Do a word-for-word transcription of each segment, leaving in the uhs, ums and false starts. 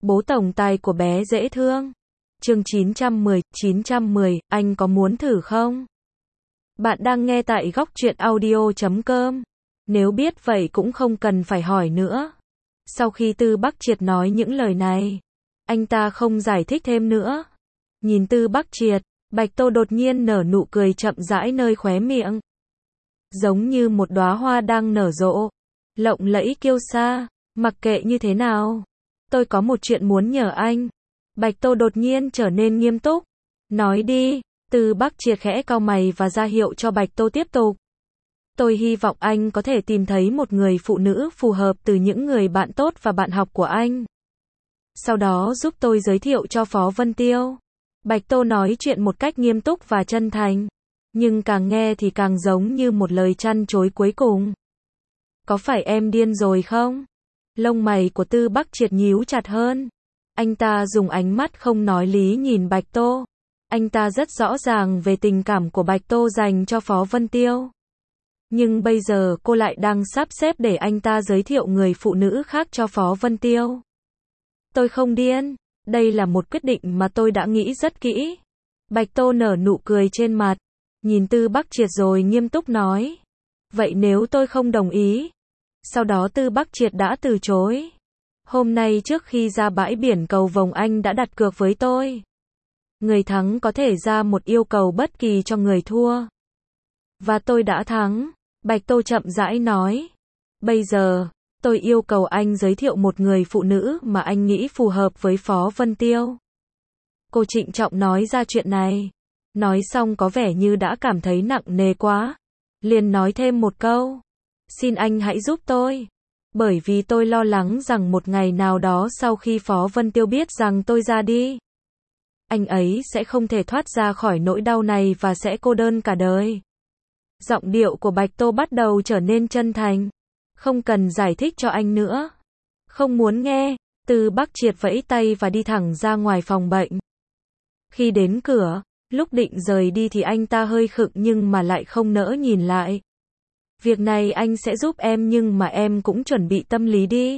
Bố tổng tài của bé dễ thương. Chương chín trăm mười, chín trăm mười, anh có muốn thử không? Bạn đang nghe tại góc truyện audio chấm com. Nếu biết vậy cũng không cần phải hỏi nữa. Sau khi Tư Bắc Triệt nói những lời này, anh ta không giải thích thêm nữa. Nhìn Tư Bắc Triệt, Bạch Tô đột nhiên nở nụ cười chậm rãi nơi khóe miệng. Giống như một đóa hoa đang nở rộ, lộng lẫy kiêu sa. Mặc kệ như thế nào, tôi có một chuyện muốn nhờ anh. Bạch Tô đột nhiên trở nên nghiêm túc. Nói đi. Tư Bắc Triệt khẽ cau mày và ra hiệu cho Bạch Tô tiếp tục. Tôi hy vọng anh có thể tìm thấy một người phụ nữ phù hợp từ những người bạn tốt và bạn học của anh. Sau đó giúp tôi giới thiệu cho Phó Vân Tiêu. Bạch Tô nói chuyện một cách nghiêm túc và chân thành, nhưng càng nghe thì càng giống như một lời trăn trối cuối cùng. Có phải em điên rồi không? Lông mày của Tư Bắc Triệt nhíu chặt hơn. Anh ta dùng ánh mắt không nói lý nhìn Bạch Tô. Anh ta rất rõ ràng về tình cảm của Bạch Tô dành cho Phó Vân Tiêu. Nhưng bây giờ cô lại đang sắp xếp để anh ta giới thiệu người phụ nữ khác cho Phó Vân Tiêu. Tôi không điên. Đây là một quyết định mà tôi đã nghĩ rất kỹ. Bạch Tô nở nụ cười trên mặt, nhìn Tư Bắc Triệt rồi nghiêm túc nói. Vậy nếu tôi không đồng ý? Sau đó Tư Bắc Triệt đã từ chối. Hôm nay trước khi ra bãi biển cầu vồng anh đã đặt cược với tôi. Người thắng có thể ra một yêu cầu bất kỳ cho người thua. Và tôi đã thắng. Bạch Tô chậm rãi nói. Bây giờ, tôi yêu cầu anh giới thiệu một người phụ nữ mà anh nghĩ phù hợp với Phó Vân Tiêu. Cô trịnh trọng nói ra chuyện này. Nói xong có vẻ như đã cảm thấy nặng nề quá. Liền nói thêm một câu. Xin anh hãy giúp tôi. Bởi vì tôi lo lắng rằng một ngày nào đó sau khi Phó Vân Tiêu biết rằng tôi ra đi, anh ấy sẽ không thể thoát ra khỏi nỗi đau này và sẽ cô đơn cả đời. Giọng điệu của Bạch Tô bắt đầu trở nên chân thành. Không cần giải thích cho anh nữa. Không muốn nghe. Tư Bắc Triệt vẫy tay và đi thẳng ra ngoài phòng bệnh. Khi đến cửa, lúc định rời đi thì anh ta hơi khựng nhưng mà lại không nỡ nhìn lại. Việc này anh sẽ giúp em nhưng mà em cũng chuẩn bị tâm lý đi.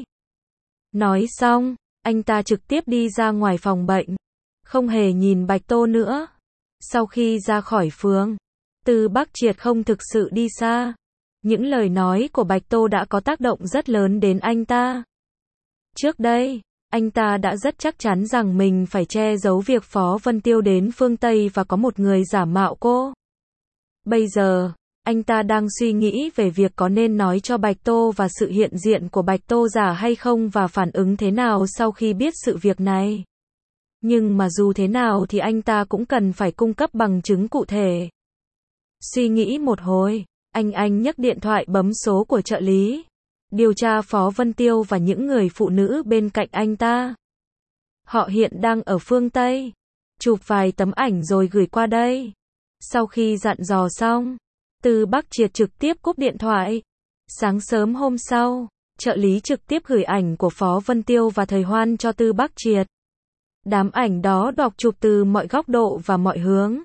Nói xong, anh ta trực tiếp đi ra ngoài phòng bệnh. Không hề nhìn Bạch Tô nữa. Sau khi ra khỏi phường, Tư Bắc Triệt không thực sự đi xa. Những lời nói của Bạch Tô đã có tác động rất lớn đến anh ta. Trước đây, anh ta đã rất chắc chắn rằng mình phải che giấu việc Phó Vân Tiêu đến phương Tây và có một người giả mạo cô. Bây giờ, anh ta đang suy nghĩ về việc có nên nói cho Bạch Tô và sự hiện diện của Bạch Tô giả hay không và phản ứng thế nào sau khi biết sự việc này. Nhưng mà dù thế nào thì anh ta cũng cần phải cung cấp bằng chứng cụ thể. Suy nghĩ một hồi, anh anh nhấc điện thoại bấm số của trợ lý. Điều tra Phó Vân Tiêu và những người phụ nữ bên cạnh anh ta. Họ hiện đang ở phương Tây. Chụp vài tấm ảnh rồi gửi qua đây. Sau khi dặn dò xong, Tư Bắc Triệt trực tiếp cúp điện thoại. Sáng sớm hôm sau, trợ lý trực tiếp gửi ảnh của Phó Vân Tiêu và Thời Hoan cho Tư Bắc Triệt. Đám ảnh đó đọc chụp từ mọi góc độ và mọi hướng.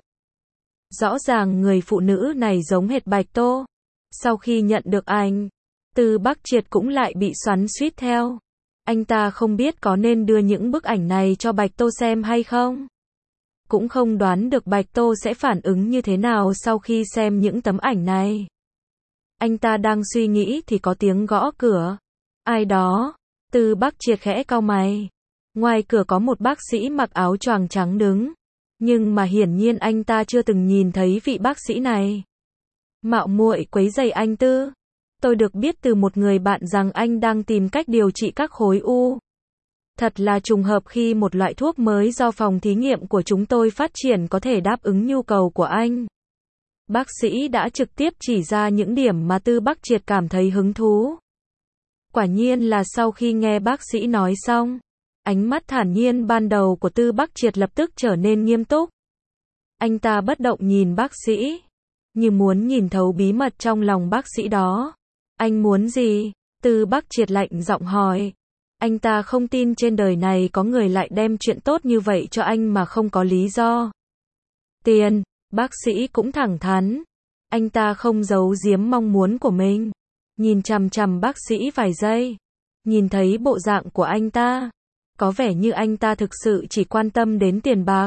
Rõ ràng người phụ nữ này giống hệt Bạch Tô. Sau khi nhận được ảnh, Tư Bắc Triệt cũng lại bị xoắn xuýt theo. Anh ta không biết có nên đưa những bức ảnh này cho Bạch Tô xem hay không. Cũng không đoán được Bạch Tô sẽ phản ứng như thế nào sau khi xem những tấm ảnh này. Anh ta đang suy nghĩ thì có tiếng gõ cửa. Ai đó? Tư Bắc Triệt khẽ cau mày. Ngoài cửa có một bác sĩ mặc áo choàng trắng đứng. Nhưng mà hiển nhiên anh ta chưa từng nhìn thấy vị bác sĩ này. Mạo muội quấy rầy anh Tư. Tôi được biết từ một người bạn rằng anh đang tìm cách điều trị các khối u. Thật là trùng hợp khi một loại thuốc mới do phòng thí nghiệm của chúng tôi phát triển có thể đáp ứng nhu cầu của anh. Bác sĩ đã trực tiếp chỉ ra những điểm mà Tư Bắc Triệt cảm thấy hứng thú. Quả nhiên là sau khi nghe bác sĩ nói xong, ánh mắt thản nhiên ban đầu của Tư Bắc Triệt lập tức trở nên nghiêm túc. Anh ta bất động nhìn bác sĩ, như muốn nhìn thấu bí mật trong lòng bác sĩ đó. Anh muốn gì? Tư Bắc Triệt lạnh giọng hỏi. Anh ta không tin trên đời này có người lại đem chuyện tốt như vậy cho anh mà không có lý do. Tiền, bác sĩ cũng thẳng thắn. Anh ta không giấu giếm mong muốn của mình. Nhìn chằm chằm bác sĩ vài giây. Nhìn thấy bộ dạng của anh ta, Có vẻ như anh ta thực sự chỉ quan tâm đến tiền bạc.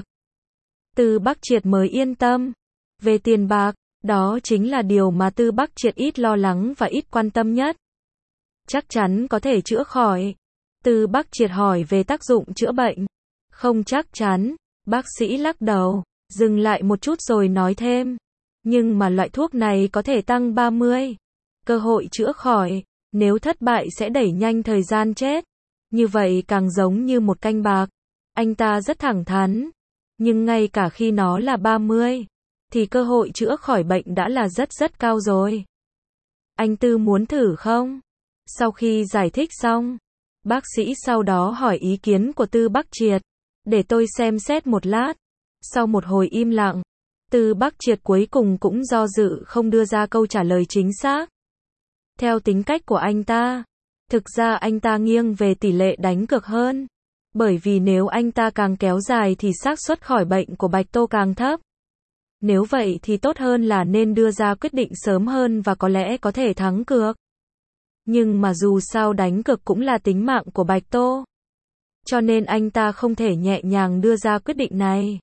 Tư Bắc Triệt mới yên tâm. Về tiền bạc, đó chính là điều mà Tư Bắc Triệt ít lo lắng và ít quan tâm nhất. Chắc chắn có thể chữa khỏi. Tư Bắc Triệt hỏi về tác dụng chữa bệnh. Không chắc chắn. Bác sĩ lắc đầu, dừng lại một chút rồi nói thêm. Nhưng mà loại thuốc này có thể tăng ba mươi. Cơ hội chữa khỏi. Nếu thất bại sẽ đẩy nhanh thời gian chết. Như vậy càng giống như một canh bạc. Anh ta rất thẳng thắn. Nhưng ngay cả khi nó là ba mươi, thì cơ hội chữa khỏi bệnh đã là rất rất cao rồi. Anh Tư muốn thử không? Sau khi giải thích xong, bác sĩ sau đó hỏi ý kiến của Tư Bắc Triệt. Để tôi xem xét một lát. Sau một hồi im lặng, Tư Bắc Triệt cuối cùng cũng do dự không đưa ra câu trả lời chính xác. Theo tính cách của anh ta, thực ra anh ta nghiêng về tỷ lệ đánh cược hơn. Bởi vì nếu anh ta càng kéo dài thì xác suất khỏi bệnh của Bạch Tô càng thấp. Nếu vậy thì tốt hơn là nên đưa ra quyết định sớm hơn và có lẽ có thể thắng cược. Nhưng mà dù sao đánh cược cũng là tính mạng của Bạch Tô. Cho nên anh ta không thể nhẹ nhàng đưa ra quyết định này.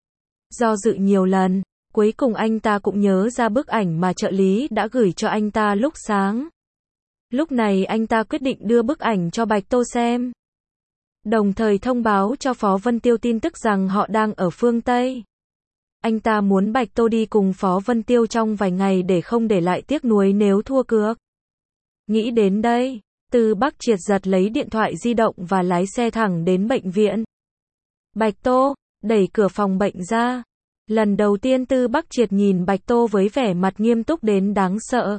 Do dự nhiều lần, cuối cùng anh ta cũng nhớ ra bức ảnh mà trợ lý đã gửi cho anh ta lúc sáng. Lúc này anh ta quyết định đưa bức ảnh cho Bạch Tô xem. Đồng thời thông báo cho Phó Vân Tiêu tin tức rằng họ đang ở phương Tây. Anh ta muốn Bạch Tô đi cùng Phó Vân Tiêu trong vài ngày để không để lại tiếc nuối nếu thua cược. Nghĩ đến đây, Tư Bắc Triệt giật lấy điện thoại di động và lái xe thẳng đến bệnh viện. Bạch Tô, đẩy cửa phòng bệnh ra. Lần đầu tiên Tư Bắc Triệt nhìn Bạch Tô với vẻ mặt nghiêm túc đến đáng sợ.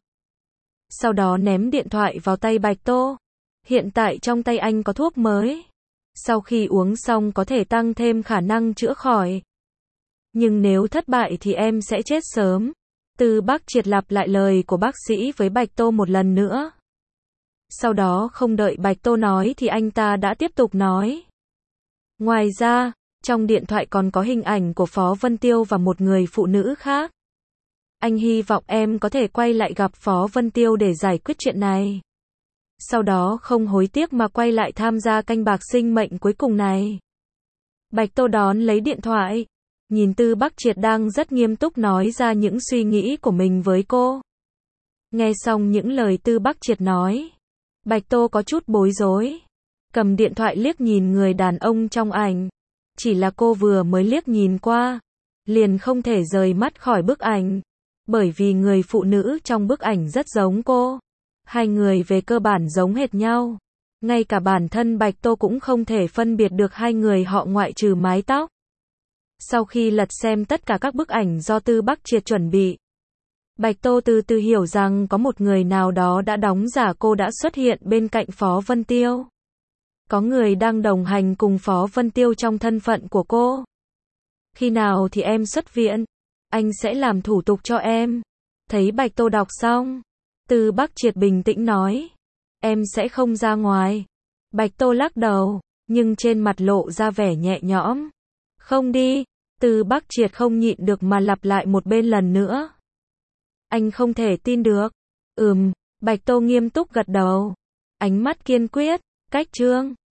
Sau đó ném điện thoại vào tay Bạch Tô. Hiện tại trong tay anh có thuốc mới. Sau khi uống xong có thể tăng thêm khả năng chữa khỏi. Nhưng nếu thất bại thì em sẽ chết sớm. Tư Bắc Triệt lặp lại lời của bác sĩ với Bạch Tô một lần nữa. Sau đó không đợi Bạch Tô nói thì anh ta đã tiếp tục nói. Ngoài ra, trong điện thoại còn có hình ảnh của Phó Vân Tiêu và một người phụ nữ khác. Anh hy vọng em có thể quay lại gặp Phó Vân Tiêu để giải quyết chuyện này. Sau đó không hối tiếc mà quay lại tham gia canh bạc sinh mệnh cuối cùng này. Bạch Tô đón lấy điện thoại. Nhìn Tư Bắc Triệt đang rất nghiêm túc nói ra những suy nghĩ của mình với cô. Nghe xong những lời Tư Bắc Triệt nói, Bạch Tô có chút bối rối. Cầm điện thoại liếc nhìn người đàn ông trong ảnh. Chỉ là cô vừa mới liếc nhìn qua, liền không thể rời mắt khỏi bức ảnh. Bởi vì người phụ nữ trong bức ảnh rất giống cô. Hai người về cơ bản giống hệt nhau. Ngay cả bản thân Bạch Tô cũng không thể phân biệt được hai người họ ngoại trừ mái tóc. Sau khi lật xem tất cả các bức ảnh do Tư Bắc Triệt chuẩn bị, Bạch Tô từ từ hiểu rằng có một người nào đó đã đóng giả cô đã xuất hiện bên cạnh Phó Vân Tiêu. Có người đang đồng hành cùng Phó Vân Tiêu trong thân phận của cô. Khi nào thì em xuất viện? Anh sẽ làm thủ tục cho em. Thấy Bạch Tô đọc xong, Tư Bắc Triệt bình tĩnh nói. Em sẽ không ra ngoài. Bạch Tô lắc đầu, nhưng trên mặt lộ ra vẻ nhẹ nhõm. Không đi. Tư Bắc Triệt không nhịn được mà lặp lại một bên lần nữa. Anh không thể tin được. Ừm, Bạch Tô nghiêm túc gật đầu. Ánh mắt kiên quyết. Cách chương